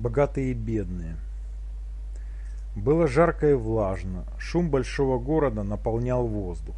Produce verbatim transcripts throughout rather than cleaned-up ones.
Богатые и бедные. Было жарко и влажно, шум большого города наполнял воздух.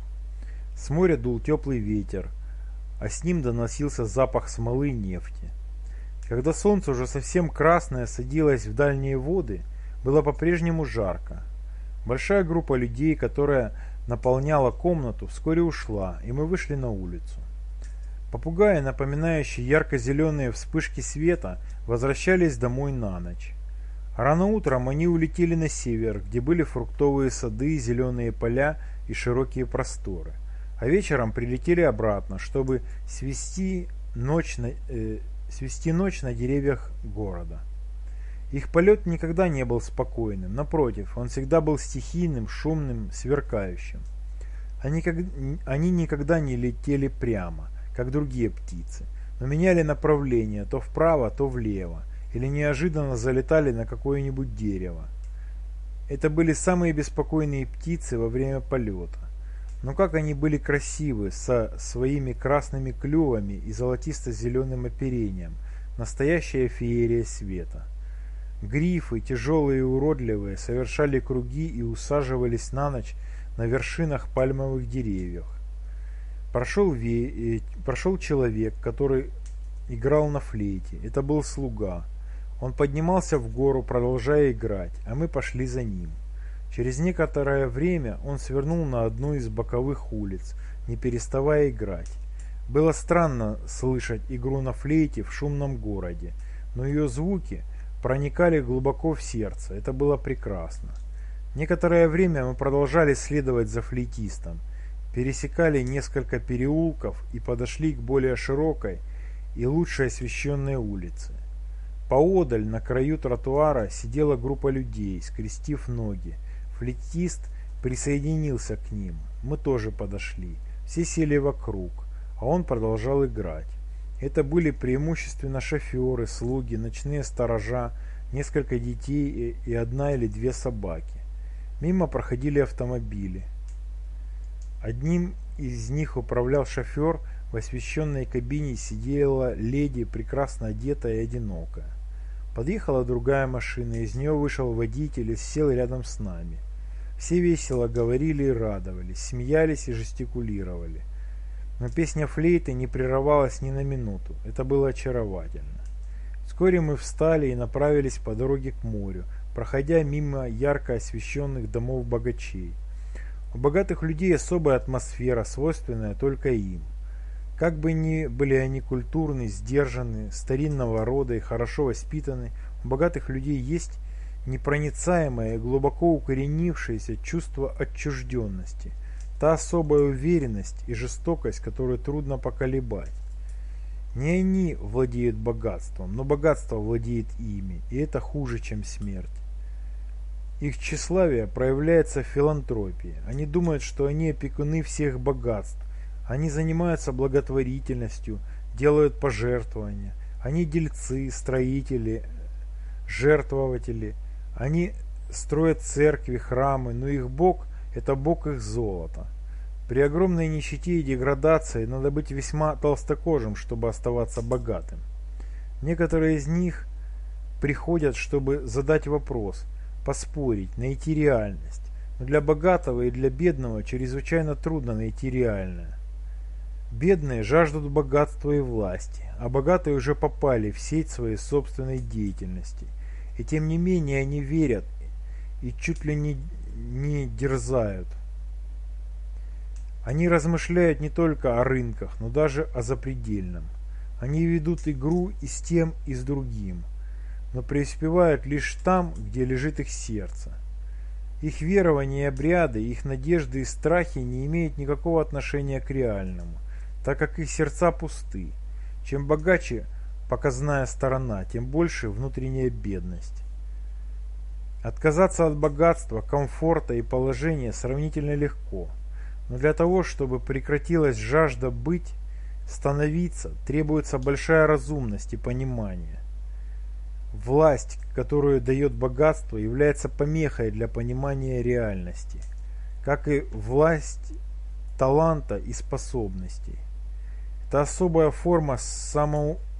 С моря дул теплый ветер, а с ним доносился запах смолы и нефти. Когда солнце уже совсем красное садилось в дальние воды, было по-прежнему жарко. Большая группа людей, которая наполняла комнату, вскоре ушла, и мы вышли на улицу. Попугаи, напоминающие ярко-зеленые вспышки света, возвращались домой на ночь. Рано утром они улетели на север, где были фруктовые сады, зеленые поля и широкие просторы. А вечером прилетели обратно, чтобы свести ночь на, э, свести ночь на деревьях города. Их полет никогда не был спокойным, напротив, он всегда был стихийным, шумным, сверкающим. Они, как, они никогда не летели прямо, как другие птицы, но меняли направление то вправо, то влево, или неожиданно залетали на какое-нибудь дерево. Это были самые беспокойные птицы во время полета. Но как они были красивы, со своими красными клювами и золотисто-зеленым оперением, настоящая феерия света. Грифы, тяжелые и уродливые, совершали круги и усаживались на ночь на вершинах пальмовых деревьев. Прошел, ве... Прошел человек, который играл на флейте. Это был слуга. Он поднимался в гору, продолжая играть, а мы пошли за ним. Через некоторое время он свернул на одну из боковых улиц, не переставая играть. Было странно слышать игру на флейте в шумном городе, но ее звуки проникали глубоко в сердце. Это было прекрасно. Некоторое время мы продолжали следовать за флейтистом, пересекали несколько переулков и подошли к более широкой и лучше освещенной улице. Поодаль, на краю тротуара, сидела группа людей, скрестив ноги. Флейтист присоединился к ним. Мы тоже подошли. Все сели вокруг, а он продолжал играть. Это были преимущественно шоферы, слуги, ночные сторожа, несколько детей и одна или две собаки. Мимо проходили автомобили. Одним из них управлял шофер. В освещенной кабине сидела леди, прекрасно одетая и одинокая. Подъехала другая машина, из нее вышел водитель и сел рядом с нами. Все весело говорили и радовались, смеялись и жестикулировали. Но песня флейты не прерывалась ни на минуту. Это было очаровательно. Вскоре мы встали и направились по дороге к морю, проходя мимо ярко освещенных домов богачей. У богатых людей особая атмосфера, свойственная только им. Как бы ни были они культурны, сдержаны, старинного рода и хорошо воспитаны, у богатых людей есть непроницаемое и глубоко укоренившееся чувство отчужденности, та особая уверенность и жестокость, которую трудно поколебать. Не они владеют богатством, но богатство владеет ими, и это хуже, чем смерть. Их тщеславие проявляется в филантропии. Они думают, что они опекуны всех богатств. Они занимаются благотворительностью, делают пожертвования. Они дельцы, строители, жертвователи. Они строят церкви, храмы, но их бог – это бог их золота. При огромной нищете и деградации надо быть весьма толстокожим, чтобы оставаться богатым. Некоторые из них приходят, чтобы задать вопрос, поспорить, найти реальность. Но для богатого и для бедного чрезвычайно трудно найти реальное. Бедные жаждут богатства и власти, а богатые уже попали в сеть своей собственной деятельности. И тем не менее они верят и чуть ли не, не дерзают. Они размышляют не только о рынках, но даже о запредельном. Они ведут игру и с тем, и с другим, но преуспевают лишь там, где лежит их сердце. Их верования и обряды, их надежды и страхи не имеют никакого отношения к реальному, так как их сердца пусты. Чем богаче показная сторона, тем больше внутренняя бедность. Отказаться от богатства, комфорта и положения сравнительно легко, но для того, чтобы прекратилась жажда быть, становиться, требуется большая разумность и понимание. Власть, которую дает богатство, является помехой для понимания реальности, как и власть таланта и способностей. Это особая форма само...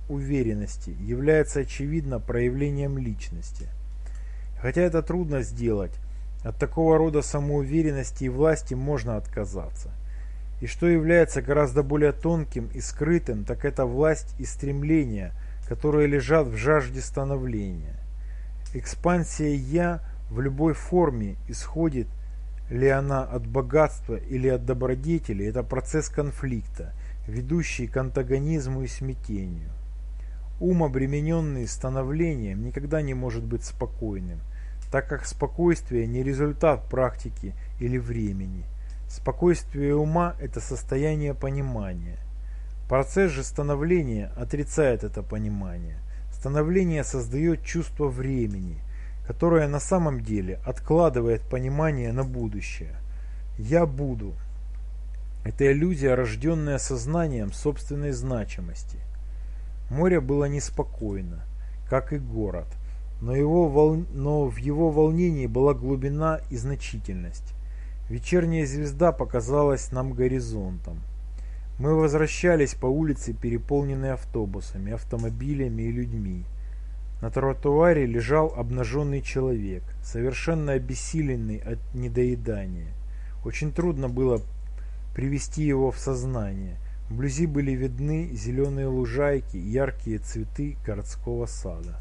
самоуверенности является очевидно проявлением личности. Хотя это трудно сделать, от такого рода самоуверенности и власти можно отказаться. И что является гораздо более тонким и скрытым, так это власть и стремления, которые лежат в жажде становления. Экспансия «я» в любой форме, исходит ли она от богатства или от добродетели, это процесс конфликта, ведущий к антагонизму и смятению. Ум, обремененный становлением, никогда не может быть спокойным, так как спокойствие не результат практики или времени. Спокойствие ума – это состояние понимания. Процесс же становления отрицает это понимание. Становление создает чувство времени, которое на самом деле откладывает понимание на будущее. «Я буду» – это иллюзия, рожденная сознанием собственной значимости. Море было неспокойно, как и город, но, его вол... но в его волнении была глубина и значительность. Вечерняя звезда показалась нам горизонтом. Мы возвращались по улице, переполненной автобусами, автомобилями и людьми. На тротуаре лежал обнаженный человек, совершенно обессиленный от недоедания. Очень трудно было привести его в сознание. Вблизи были видны зеленые лужайки и яркие цветы городского сада.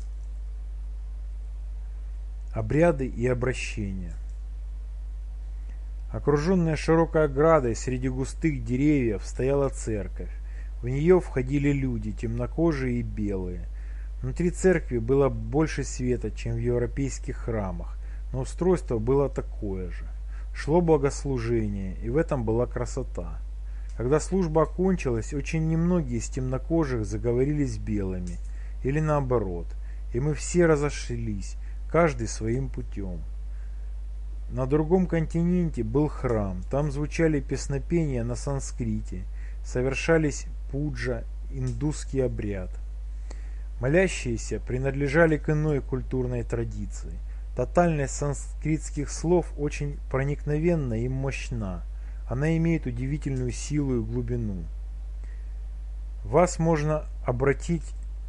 Обряды и обращения. Окруженная широкой оградой среди густых деревьев стояла церковь. В нее входили люди, темнокожие и белые. Внутри церкви было больше света, чем в европейских храмах, но устройство было такое же. Шло богослужение, и в этом была красота. Когда служба окончилась, очень немногие из темнокожих заговорили с белыми, или наоборот, и мы все разошлись, каждый своим путем. На другом континенте был храм, там звучали песнопения на санскрите, совершались пуджа, индусский обряд. Молящиеся принадлежали к иной культурной традиции. Тотальность санскритских слов очень проникновенна и мощна. Она имеет удивительную силу и глубину. Вас можно обратить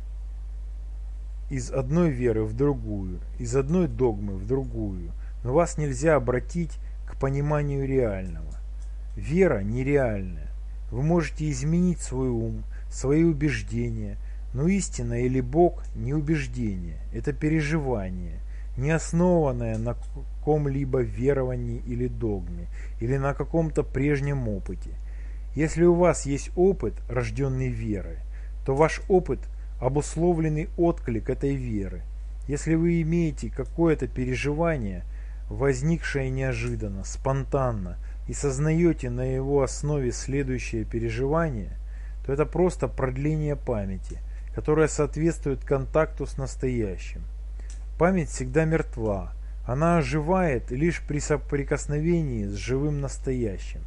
из одной веры в другую, из одной догмы в другую, но вас нельзя обратить к пониманию реального. Вера нереальная. Вы можете изменить свой ум, свои убеждения, но истина или Бог не убеждение, это переживание, не основанное на каком-либо веровании или догме, или на каком-то прежнем опыте. Если у вас есть опыт, рожденный верой, то ваш опыт – обусловленный отклик этой веры. Если вы имеете какое-то переживание, возникшее неожиданно, спонтанно, и сознаете на его основе следующее переживание, то это просто продление памяти, которое соответствует контакту с настоящим. Память всегда мертва, она оживает лишь при соприкосновении с живым настоящим.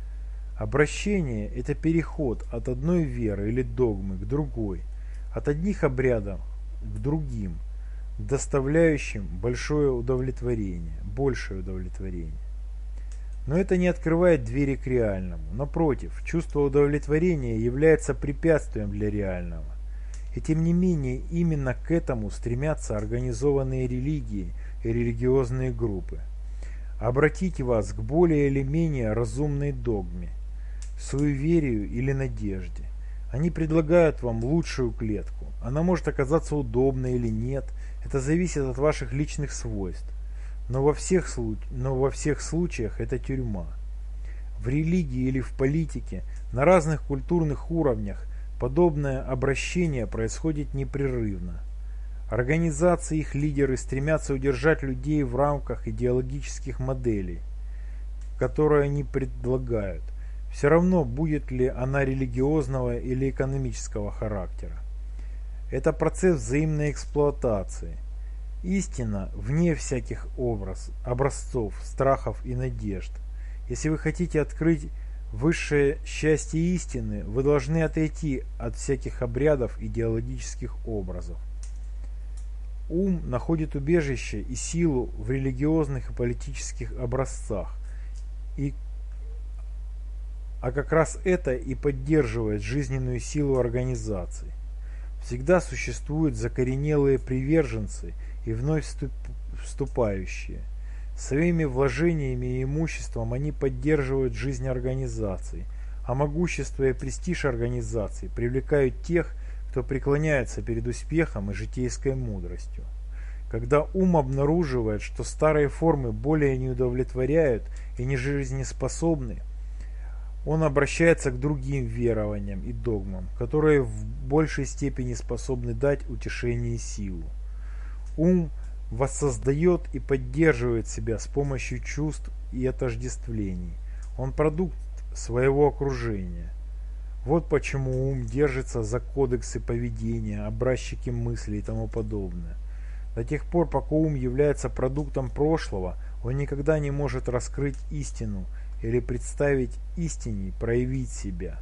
Обращение – это переход от одной веры или догмы к другой, от одних обрядов к другим, доставляющим большое удовлетворение, большее удовлетворение. Но это не открывает двери к реальному. Напротив, чувство удовлетворения является препятствием для реального. И тем не менее, именно к этому стремятся организованные религии и религиозные группы. Обратите вас к более или менее разумной догме, суеверию или надежде. Они предлагают вам лучшую клетку. Она может оказаться удобной или нет, это зависит от ваших личных свойств. Но во всех, случ... Но во всех случаях это тюрьма. В религии или в политике, на разных культурных уровнях, подобное обращение происходит непрерывно. Организации и их лидеры стремятся удержать людей в рамках идеологических моделей, которые они предлагают. Все равно, будет ли она религиозного или экономического характера. Это процесс взаимной эксплуатации. Истина вне всяких образ, образцов, страхов и надежд. Если вы хотите открыть высшее счастье истины, вы должны отойти от всяких обрядов идеологических образов. Ум находит убежище и силу в религиозных и политических образцах, и, а как раз это и поддерживает жизненную силу организаций. Всегда существуют закоренелые приверженцы и вновь вступающие. Своими вложениями и имуществом они поддерживают жизнь организаций, а могущество и престиж организаций привлекают тех, кто преклоняется перед успехом и житейской мудростью. Когда ум обнаруживает, что старые формы более не удовлетворяют и не жизнеспособны, он обращается к другим верованиям и догмам, которые в большей степени способны дать утешение и силу. Ум воссоздает и поддерживает себя с помощью чувств и отождествлений. Он продукт своего окружения. Вот почему ум держится за кодексы поведения, образчики мыслей и тому подобное. До тех пор, пока ум является продуктом прошлого, он никогда не может раскрыть истину или представить истине проявить себя.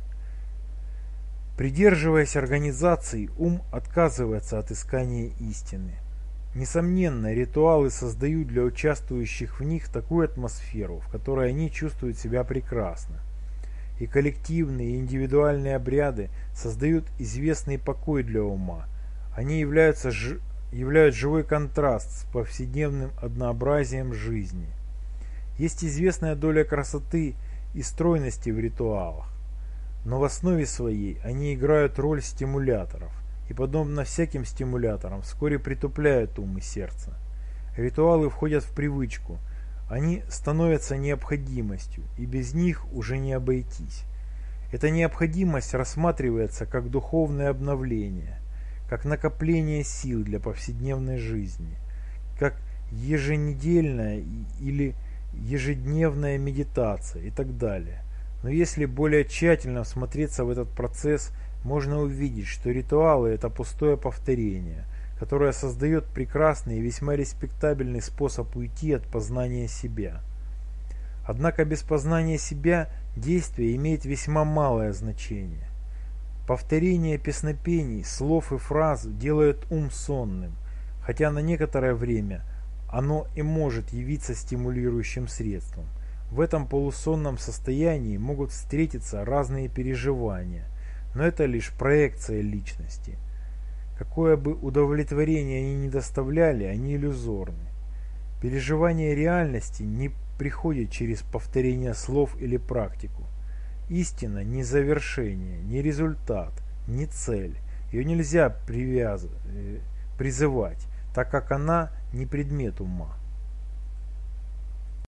Придерживаясь организаций, ум отказывается от искания истины. Несомненно, ритуалы создают для участвующих в них такую атмосферу, в которой они чувствуют себя прекрасно. И коллективные, и индивидуальные обряды создают известный покой для ума. Они являются, ж... являют живой контраст с повседневным однообразием жизни. Есть известная доля красоты и стройности в ритуалах, но в основе своей они играют роль стимуляторов и, подобно всяким стимуляторам, вскоре притупляют ум и сердце. Ритуалы входят в привычку, они становятся необходимостью, и без них уже не обойтись. Эта необходимость рассматривается как духовное обновление, как накопление сил для повседневной жизни, как еженедельная или ежедневная медитация и так далее. Но если более тщательно всмотреться в этот процесс, можно увидеть, что ритуалы – это пустое повторение, которое создает прекрасный и весьма респектабельный способ уйти от познания себя. Однако без познания себя действие имеет весьма малое значение. Повторение песнопений, слов и фраз делает ум сонным, хотя на некоторое время оно и может явиться стимулирующим средством. В этом полусонном состоянии могут встретиться разные переживания, но это лишь проекция личности. Какое бы удовлетворение они ни доставляли, они иллюзорны. Переживание реальности не приходит через повторение слов или практику. Истина не завершение, не результат, не цель. Ее нельзя привяз... призывать, так как она не предмет ума.